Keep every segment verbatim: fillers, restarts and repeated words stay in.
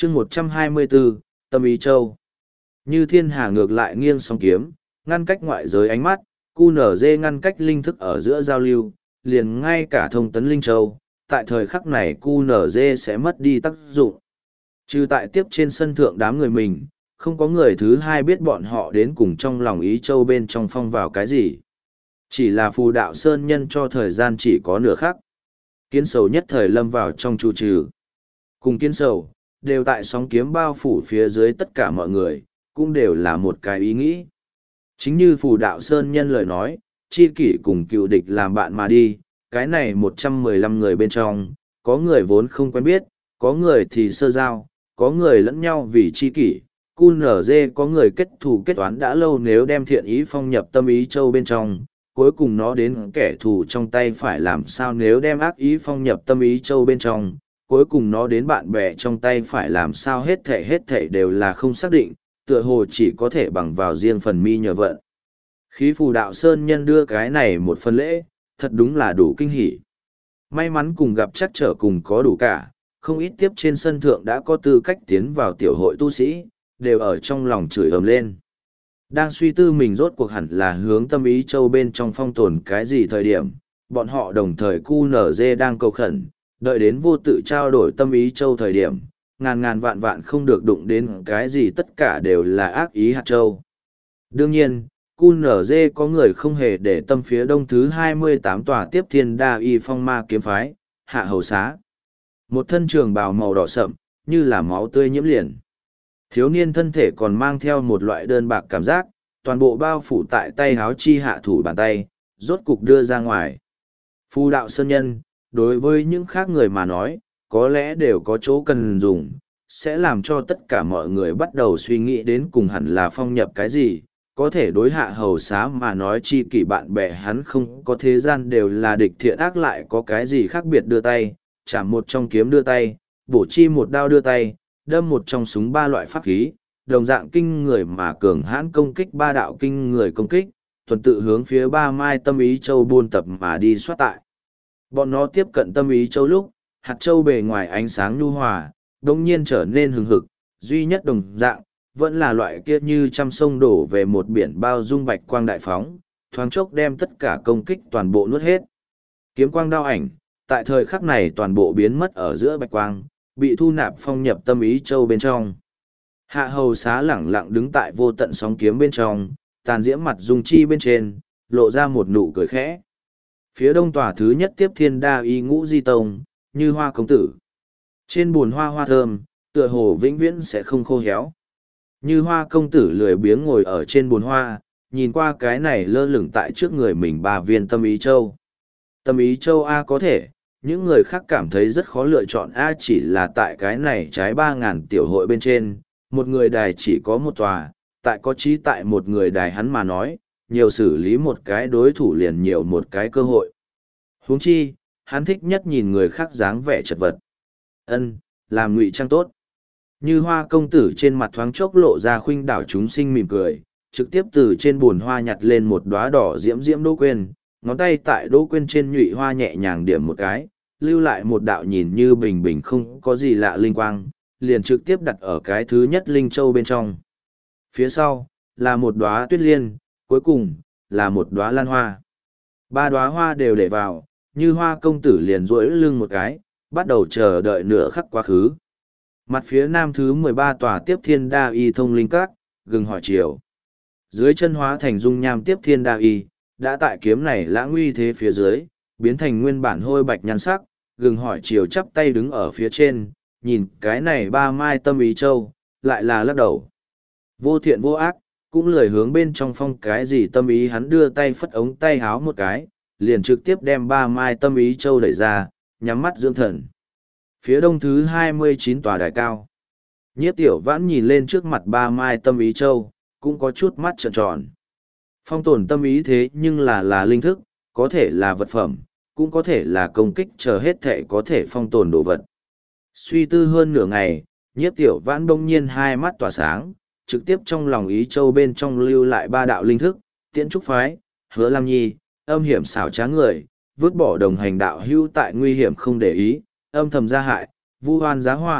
chương một trăm hai mươi bốn, Tâm Ý Châu. Như thiên hà ngược lại nghiêng song kiếm, ngăn cách ngoại giới ánh mắt, cu nở dê ngăn cách linh thức ở giữa giao lưu, liền ngay cả thông tấn linh châu, tại thời khắc này cu nở dê sẽ mất đi tác dụng. Trừ tại tiếp trên sân thượng đám người mình, không có người thứ hai biết bọn họ đến cùng trong lòng Ý Châu bên trong phong vào cái gì. Chỉ là phù đạo sơn nhân cho thời gian chỉ có nửa khắc. Kiến sầu nhất thời lâm vào trong trụ trừ. Cùng kiến sầu, đều tại sóng kiếm bao phủ phía dưới tất cả mọi người, cũng đều là một cái ý nghĩ. Chính như phù đạo sơn nhân lời nói, chi kỷ cùng cựu địch làm bạn mà đi, cái này một trăm mười lăm người bên trong, có người vốn không quen biết, có người thì sơ giao, có người lẫn nhau vì chi kỷ. cu nở dê có người kết thù kết toán đã lâu, nếu đem thiện ý phong nhập tâm ý châu bên trong, cuối cùng nó đến kẻ thù trong tay phải làm sao, nếu đem ác ý phong nhập tâm ý châu bên trong, cuối cùng nó đến bạn bè trong tay phải làm sao, hết thể hết thể đều là không xác định, tựa hồ chỉ có thể bằng vào riêng phần mi nhờ vận. Khí phù đạo sơn nhân đưa cái này một phần lễ, thật đúng là đủ kinh hỉ. May mắn cùng gặp chắc trở cùng có đủ cả, không ít tiếp trên sân thượng đã có tư cách tiến vào tiểu hội tu sĩ, đều ở trong lòng chửi ầm lên. Đang suy tư mình rốt cuộc hẳn là hướng tâm ý châu bên trong phong tồn cái gì thời điểm, bọn họ đồng thời cu nở dê đang cầu khẩn, đợi đến vô tự trao đổi tâm ý châu thời điểm, ngàn ngàn vạn vạn không được đụng đến cái gì, tất cả đều là ác ý hạt châu. Đương nhiên, cu nở dê có người không hề để tâm phía đông thứ hai mươi tám tòa tiếp thiên đa y phong ma kiếm phái, hạ hầu xá. Một thân trường bào màu đỏ sậm, như là máu tươi nhiễm liền. Thiếu niên thân thể còn mang theo một loại đơn bạc cảm giác, toàn bộ bao phủ tại tay háo chi hạ thủ bàn tay, rốt cục đưa ra ngoài. Phù đạo sơn nhân, đối với những khác người mà nói, có lẽ đều có chỗ cần dùng, sẽ làm cho tất cả mọi người bắt đầu suy nghĩ đến cùng hẳn là phong nhập cái gì, có thể đối hạ hầu xá mà nói chi kỷ bạn bè hắn không có thế gian đều là địch thiện ác, lại có cái gì khác biệt đưa tay, chạm một trong kiếm đưa tay, bổ chi một đao đưa tay, đâm một trong súng ba loại pháp khí, đồng dạng kinh người mà cường hãn công kích ba đạo kinh người công kích, tuần tự hướng phía ba mai tâm ý châu buôn tập mà đi soát tại. Bọn nó tiếp cận tâm ý châu lúc, hạt châu bề ngoài ánh sáng nhu hòa, đồng nhiên trở nên hừng hực, duy nhất đồng dạng, vẫn là loại kia như trăm sông đổ về một biển bao dung bạch quang đại phóng, thoáng chốc đem tất cả công kích toàn bộ nuốt hết. Kiếm quang đao ảnh, tại thời khắc này toàn bộ biến mất ở giữa bạch quang, bị thu nạp phong nhập tâm ý châu bên trong. Hạ hầu xá lẳng lặng đứng tại vô tận sóng kiếm bên trong, tàn diễm mặt dung chi bên trên, lộ ra một nụ cười khẽ. Phía đông tòa thứ nhất tiếp thiên đa y ngũ di tông, như hoa công tử. Trên bùn hoa hoa thơm, tựa hồ vĩnh viễn sẽ không khô héo. Như hoa công tử lười biếng ngồi ở trên bùn hoa, nhìn qua cái này lơ lửng tại trước người mình ba viên tâm ý châu. Tâm ý châu A có thể, những người khác cảm thấy rất khó lựa chọn A, chỉ là tại cái này trái ba ngàn tiểu hội bên trên, một người đài chỉ có một tòa, tại có trí tại một người đài hắn mà nói, nhiều xử lý một cái đối thủ liền nhiều một cái cơ hội. Huống chi, hắn thích nhất nhìn người khác dáng vẻ chật vật. Ân, làm ngụy trang tốt. Như hoa công tử trên mặt thoáng chốc lộ ra khuynh đảo chúng sinh mỉm cười, trực tiếp từ trên bùn hoa nhặt lên một đóa đỏ diễm diễm đỗ quên, ngón tay tại đỗ quên trên nhụy hoa nhẹ nhàng điểm một cái, lưu lại một đạo nhìn như bình bình không có gì lạ linh quang, liền trực tiếp đặt ở cái thứ nhất linh châu bên trong. Phía sau, là một đóa tuyết liên, cuối cùng, là một đóa lan hoa. Ba đóa hoa đều để vào, như hoa công tử liền duỗi lưng một cái, bắt đầu chờ đợi nửa khắc quá khứ. Mặt phía nam thứ mười ba tòa tiếp thiên đa y thông linh các, gừng hỏi chiều. Dưới chân hóa thành dung nham tiếp thiên đa y, đã tại kiếm này lãng uy thế phía dưới, biến thành nguyên bản hôi bạch nhan sắc, gừng hỏi chiều chắp tay đứng ở phía trên, nhìn cái này ba mai tâm ý châu, lại là lắc đầu. Vô thiện vô ác, cũng lười hướng bên trong phong cái gì tâm ý, hắn đưa tay phất ống tay háo một cái, liền trực tiếp đem ba mai tâm ý châu đẩy ra, nhắm mắt dưỡng thần. Phía đông thứ hai mươi chín tòa đài cao. Nhiếp tiểu vãn nhìn lên trước mặt ba mai tâm ý châu, cũng có chút mắt trợn tròn. Phong tồn tâm ý thế nhưng là là linh thức, có thể là vật phẩm, cũng có thể là công kích, chờ hết thể có thể phong tồn đồ vật. Suy tư hơn nửa ngày, nhiếp tiểu vãn bỗng nhiên hai mắt tỏa sáng, trực tiếp trong lòng ý châu bên trong lưu lại ba đạo linh thức, tiễn trúc phái, hứa lam nhi, âm hiểm xảo trá người, vứt bỏ đồng hành đạo hưu tại nguy hiểm không để ý, âm thầm gia hại, vu oan giá họa,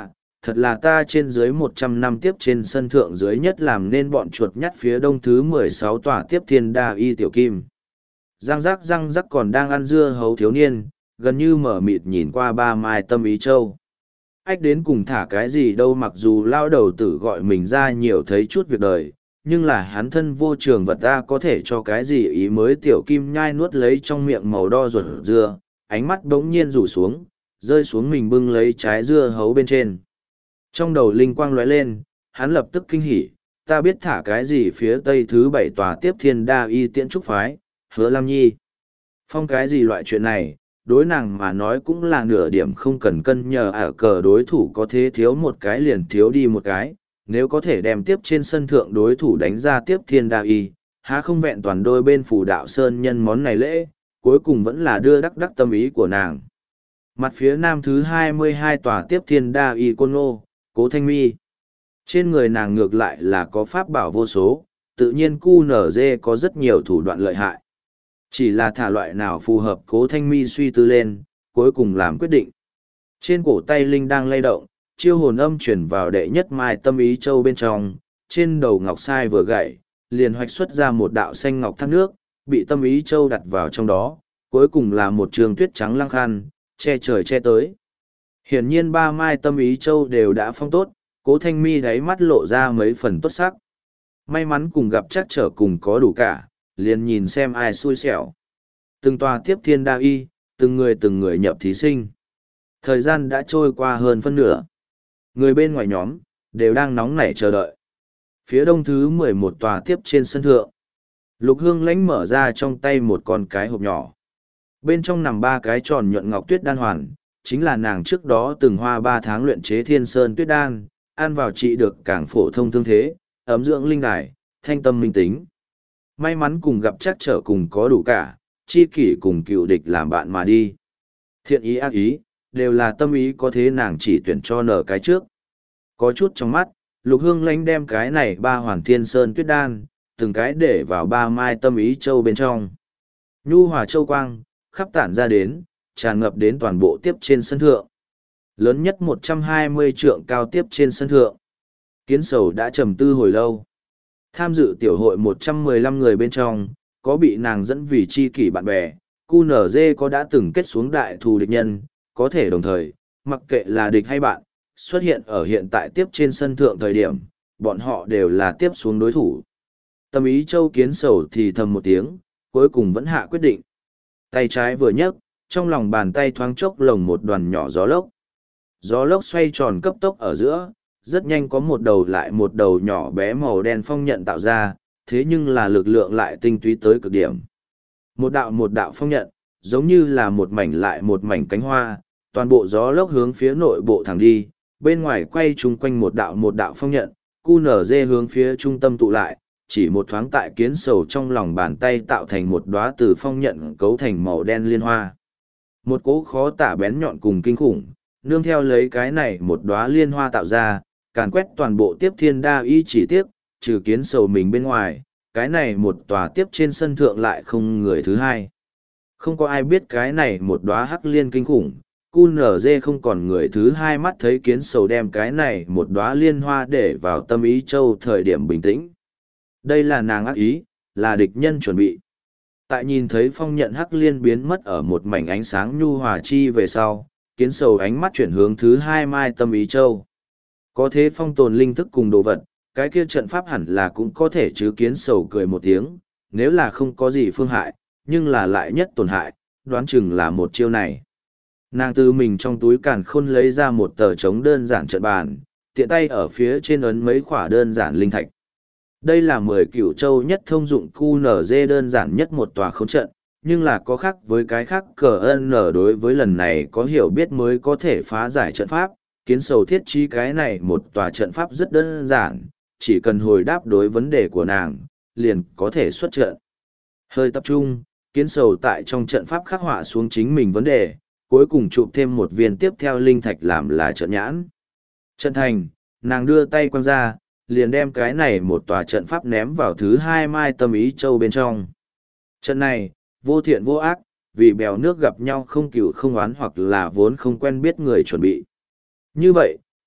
thật là ta trên dưới một trăm năm tiếp trên sân thượng dưới nhất làm nên bọn chuột nhắt phía đông thứ mười sáu tòa tiếp thiên đa y tiểu kim. Răng rắc răng rắc còn đang ăn dưa hấu thiếu niên, gần như mở mịt nhìn qua ba mai tâm ý châu. Ách đến cùng thả cái gì đâu, mặc dù lao đầu tử gọi mình ra nhiều thấy chút việc đời, nhưng là hắn thân vô trường vật ta có thể cho cái gì ý mới. Tiểu kim nhai nuốt lấy trong miệng màu đo ruột dưa, ánh mắt bỗng nhiên rủ xuống, rơi xuống mình bưng lấy trái dưa hấu bên trên. Trong đầu linh quang lóe lên, hắn lập tức kinh hỉ, ta biết thả cái gì phía tây thứ bảy tòa tiếp thiên đa y tiễn trúc phái, Hứa Lam Nhi. Phong cái gì loại chuyện này, đối nàng mà nói cũng là nửa điểm không cần cân nhờ ở cờ đối thủ có thế thiếu một cái liền thiếu đi một cái, nếu có thể đem tiếp trên sân thượng đối thủ đánh ra tiếp thiên đa y, há không vẹn toàn đôi bên phủ đạo sơn nhân món này lễ, cuối cùng vẫn là đưa đắc đắc tâm ý của nàng. Mặt phía nam thứ hai mươi hai tòa tiếp thiên đa y côn ngô, Cố Thanh Mi. Trên người nàng ngược lại là có pháp bảo vô số, tự nhiên cu nở dê có rất nhiều thủ đoạn lợi hại. Chỉ là thả loại nào phù hợp Cố Thanh Mi suy tư lên, cuối cùng làm quyết định. Trên cổ tay linh đang lay động, chiêu hồn âm chuyển vào đệ nhất mai tâm ý châu bên trong, trên đầu ngọc sai vừa gậy, liền hoạch xuất ra một đạo xanh ngọc thác nước, bị tâm ý châu đặt vào trong đó, cuối cùng là một trường tuyết trắng lăng khăn, che trời che tới. Hiển nhiên ba mai tâm ý châu đều đã phong tốt, Cố Thanh Mi đáy mắt lộ ra mấy phần tốt sắc. May mắn cùng gặp chắc trở cùng có đủ cả, liền nhìn xem ai xui xẻo. Từng tòa tiếp thiên đa y, từng người từng người nhập thí sinh. Thời gian đã trôi qua hơn phân nửa. Người bên ngoài nhóm, đều đang nóng nảy chờ đợi. Phía đông thứ mười một tòa tiếp trên sân thượng. Lục Hương Lãnh mở ra trong tay một con cái hộp nhỏ. Bên trong nằm ba cái tròn nhuận ngọc tuyết đan hoàn, chính là nàng trước đó từng hoa ba tháng luyện chế thiên sơn tuyết đan, ăn vào trị được càng phổ thông thương thế, ấm dưỡng linh đài, thanh tâm minh tính. May mắn cùng gặp chắc trở cùng có đủ cả, chi kỷ cùng cựu địch làm bạn mà đi. Thiện ý ác ý, đều là tâm ý có thế nàng chỉ tuyển cho nở cái trước. Có chút trong mắt, Lục Hương Lãnh đem cái này ba hoàn thiên sơn tuyết đan, từng cái để vào ba mai tâm ý châu bên trong. Nhu hòa châu quang, khắp tản ra đến, tràn ngập đến toàn bộ tiếp trên sân thượng. Lớn nhất một trăm hai mươi trượng cao tiếp trên sân thượng. Kiến Sầu đã trầm tư hồi lâu. Tham dự tiểu hội một trăm mười lăm người bên trong, có bị nàng dẫn vì chi kỷ bạn bè, cu nở dê có đã từng kết xuống đại thù địch nhân, có thể đồng thời, mặc kệ là địch hay bạn, xuất hiện ở hiện tại tiếp trên sân thượng thời điểm, bọn họ đều là tiếp xuống đối thủ. Tâm ý châu Kiến Sầu thì thầm một tiếng, cuối cùng vẫn hạ quyết định. Tay trái vừa nhấc, trong lòng bàn tay thoáng chốc lồng một đoàn nhỏ gió lốc. Gió lốc xoay tròn cấp tốc ở giữa, rất nhanh có một đầu lại một đầu nhỏ bé màu đen phong nhận tạo ra, thế nhưng là lực lượng lại tinh túy tới cực điểm. Một đạo một đạo phong nhận, giống như là một mảnh lại một mảnh cánh hoa, toàn bộ gió lốc hướng phía nội bộ thẳng đi, bên ngoài quay chung quanh một đạo một đạo phong nhận, cu nở dê hướng phía trung tâm tụ lại, chỉ một thoáng tại Kiến Sầu trong lòng bàn tay tạo thành một đóa từ phong nhận cấu thành màu đen liên hoa. Một cỗ khó tả bén nhọn cùng kinh khủng, nương theo lấy cái này một đóa liên hoa tạo ra, càn quét toàn bộ tiếp thiên đa y chỉ tiếc, trừ Kiến Sầu mình bên ngoài, cái này một tòa tiếp trên sân thượng lại không người thứ hai. Không có ai biết cái này một đóa hắc liên kinh khủng, cu nở dê không còn người thứ hai mắt thấy Kiến Sầu đem cái này một đóa liên hoa để vào tâm ý châu thời điểm bình tĩnh. Đây là nàng ác ý, là địch nhân chuẩn bị. Tại nhìn thấy phong nhận hắc liên biến mất ở một mảnh ánh sáng nhu hòa chi về sau, Kiến Sầu ánh mắt chuyển hướng thứ hai mai tâm ý châu. Có thế phong tồn linh thức cùng đồ vật, cái kia trận pháp hẳn là cũng có thể chứ. Kiến Sầu cười một tiếng, nếu là không có gì phương hại, nhưng là lại nhất tổn hại, đoán chừng là một chiêu này. Nàng từ mình trong túi càn khôn lấy ra một tờ trống đơn giản trận bàn, tiện tay ở phía trên ấn mấy khỏa đơn giản linh thạch. Đây là mười cửu châu nhất thông dụng cu nở dê đơn giản nhất một tòa khống trận, nhưng là có khác với cái khác cờ ân nở đối với lần này có hiểu biết mới có thể phá giải trận pháp. Kiến Sầu thiết trí cái này một tòa trận pháp rất đơn giản, chỉ cần hồi đáp đối vấn đề của nàng, liền có thể xuất trận. Hơi tập trung, Kiến Sầu tại trong trận pháp khắc họa xuống chính mình vấn đề, cuối cùng chụp thêm một viên tiếp theo linh thạch làm là trận nhãn. Trận thành, nàng đưa tay quăng ra, liền đem cái này một tòa trận pháp ném vào thứ hai mai tâm ý châu bên trong. Trận này, vô thiện vô ác, vì bèo nước gặp nhau không cừu không oán hoặc là vốn không quen biết người chuẩn bị. Như vậy,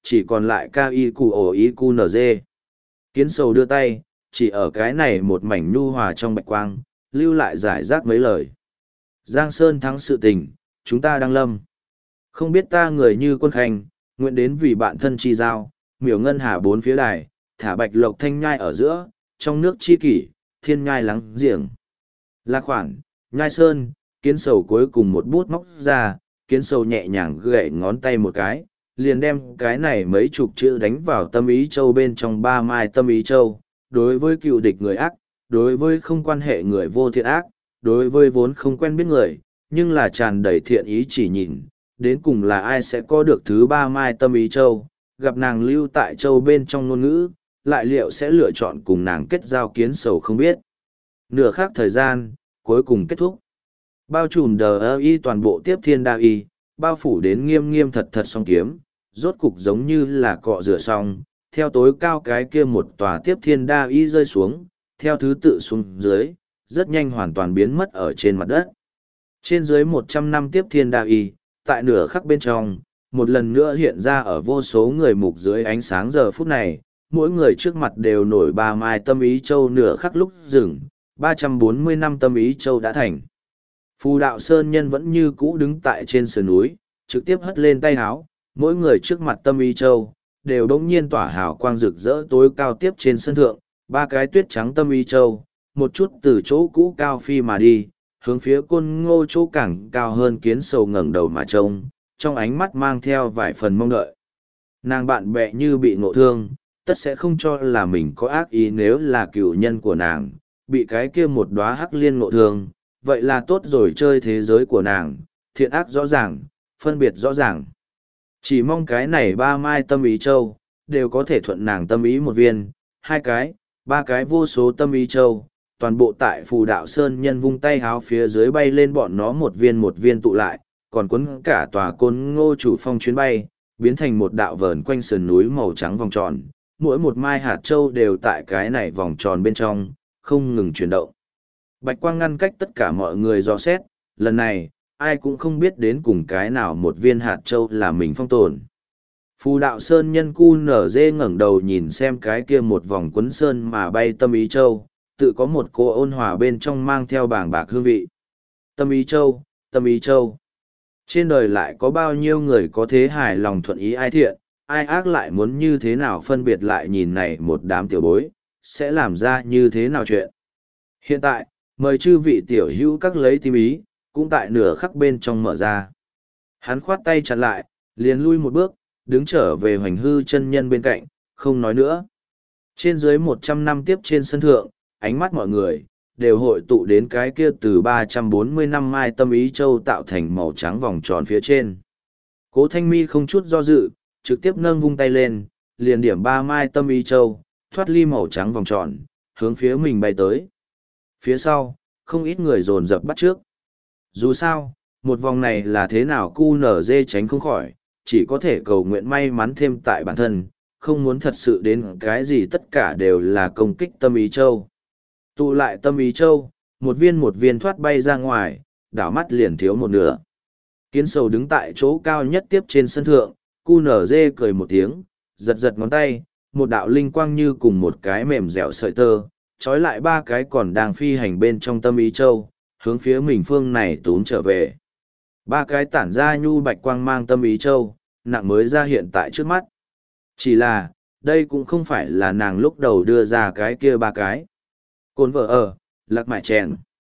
chỉ còn lại cao y cù ổ y cu nờ dê. Kiến sầu đưa tay, chỉ ở cái này một mảnh nhu hòa trong bạch quang, lưu lại giải rác mấy lời. Giang Sơn thắng sự tình, chúng ta đang lâm. Không biết ta người như quân khanh, nguyện đến vì bạn thân chi giao, miểu ngân hà bốn phía đài, thả bạch lộc thanh nhai ở giữa, trong nước chi kỷ, thiên nhai lắng giềng. Lạc khoản, nhai sơn, kiến sầu cuối cùng một bút móc ra, kiến sầu nhẹ nhàng gậy ngón tay một cái, liền đem cái này mấy chục chữ đánh vào tâm ý châu bên trong ba mai tâm ý châu. Đối với cựu địch người ác, đối với không quan hệ người vô thiện ác, đối với vốn không quen biết người, nhưng là tràn đầy thiện ý chỉ nhìn, đến cùng là ai sẽ có được thứ ba mai tâm ý châu, gặp nàng lưu tại châu bên trong ngôn ngữ, lại liệu sẽ lựa chọn cùng nàng kết giao kiến sầu không biết. Nửa khác thời gian, cuối cùng kết thúc. Bao trùm đờ ơ y toàn bộ tiếp thiên đa y, bao phủ đến nghiêm nghiêm thật thật song kiếm, rốt cục giống như là cọ rửa xong, theo tối cao cái kia một tòa tiếp thiên đa y rơi xuống, theo thứ tự xuống dưới, rất nhanh hoàn toàn biến mất ở trên mặt đất. Trên dưới một trăm năm tiếp thiên đa y, tại nửa khắc bên trong, một lần nữa hiện ra ở vô số người mục dưới ánh sáng giờ phút này, mỗi người trước mặt đều nổi ba mai tâm ý châu nửa khắc lúc dừng, ba trăm bốn mươi năm tâm ý châu đã thành. Phù đạo sơn nhân vẫn như cũ đứng tại trên sườn núi, trực tiếp hất lên tay háo, mỗi người trước mặt tâm ý châu, đều đống nhiên tỏa hào quang rực rỡ tối cao tiếp trên sân thượng, ba cái tuyết trắng tâm ý châu, một chút từ chỗ cũ cao phi mà đi, hướng phía côn ngô chỗ càng cao hơn kiến sầu ngẩng đầu mà trông, trong ánh mắt mang theo vài phần mong đợi. Nàng bạn bè như bị ngộ thương, tất sẽ không cho là mình có ác ý nếu là cựu nhân của nàng, bị cái kia một đóa hắc liên ngộ thương, vậy là tốt rồi chơi thế giới của nàng, thiện ác rõ ràng, phân biệt rõ ràng. Chỉ mong cái này ba mai tâm ý châu, đều có thể thuận nàng tâm ý một viên, hai cái, ba cái vô số tâm ý châu, toàn bộ tại phù đạo sơn nhân vung tay háo phía dưới bay lên bọn nó một viên một viên tụ lại, còn quấn cả tòa côn ngô chủ phong chuyến bay, biến thành một đạo vờn quanh sườn núi màu trắng vòng tròn, mỗi một mai hạt châu đều tại cái này vòng tròn bên trong, không ngừng chuyển động. Bạch quang ngăn cách tất cả mọi người dò xét, lần này, ai cũng không biết đến cùng cái nào một viên hạt châu là mình phong tồn. Phù đạo sơn nhân cu nở dê ngẩng đầu nhìn xem cái kia một vòng quấn sơn mà bay tâm ý châu, tự có một cô ôn hòa bên trong mang theo bảng bạc hương vị. Tâm ý châu, tâm ý châu. Trên đời lại có bao nhiêu người có thế hài lòng thuận ý ai thiện, ai ác lại muốn như thế nào phân biệt lại nhìn này một đám tiểu bối, sẽ làm ra như thế nào chuyện. Hiện tại, mời chư vị tiểu hữu các lấy tim ý, cũng tại nửa khắc bên trong mở ra. Hắn khoát tay chặn lại, liền lui một bước, đứng trở về hoành hư chân nhân bên cạnh, không nói nữa. Trên dưới một trăm năm tiếp trên sân thượng, ánh mắt mọi người, đều hội tụ đến cái kia từ ba trăm bốn mươi năm mai tâm ý châu tạo thành màu trắng vòng tròn phía trên. Cố Thanh Mi không chút do dự, trực tiếp nâng vung tay lên, liền điểm ba mai tâm ý châu, thoát ly màu trắng vòng tròn, hướng phía mình bay tới. Phía sau, không ít người dồn dập bắt trước. Dù sao, một vòng này là thế nào cu nở dê tránh không khỏi, chỉ có thể cầu nguyện may mắn thêm tại bản thân, không muốn thật sự đến cái gì tất cả đều là công kích tâm ý châu. Tụ lại tâm ý châu, một viên một viên thoát bay ra ngoài, đảo mắt liền thiếu một nửa. Kiến sầu đứng tại chỗ cao nhất tiếp trên sân thượng, cu nở dê cười một tiếng, giật giật ngón tay, một đạo linh quang như cùng một cái mềm dẻo sợi tơ, trói lại ba cái còn đang phi hành bên trong tâm ý châu, hướng phía mình phương này tún trở về. Ba cái tản ra nhu bạch quang mang tâm ý châu, nặng mới ra hiện tại trước mắt. Chỉ là, đây cũng không phải là nàng lúc đầu đưa ra cái kia ba cái. Cồn vợ ở, lạc mại chèn.